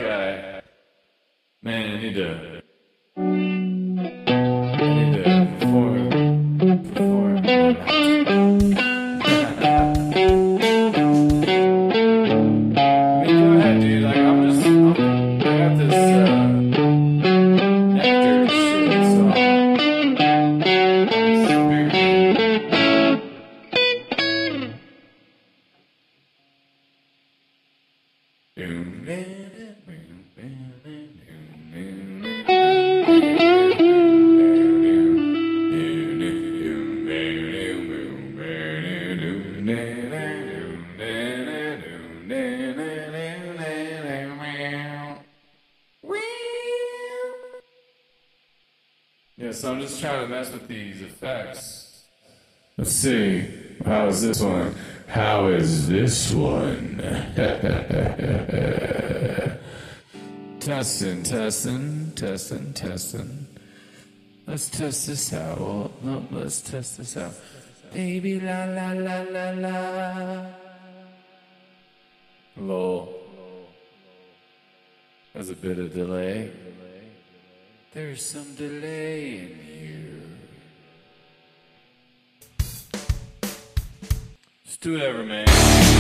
Okay. Man, I need to perform. I mean, go ahead, dude. Like, I got this, nectar shit, so yeah, so I'm just trying to mess with these effects. Let's see. How is this one? How is this one? Testing. Let's test this out. Well, no, let's test this out. Baby la la la la la. Lol. There's a bit of delay. There's some delay in here. Just do whatever, man.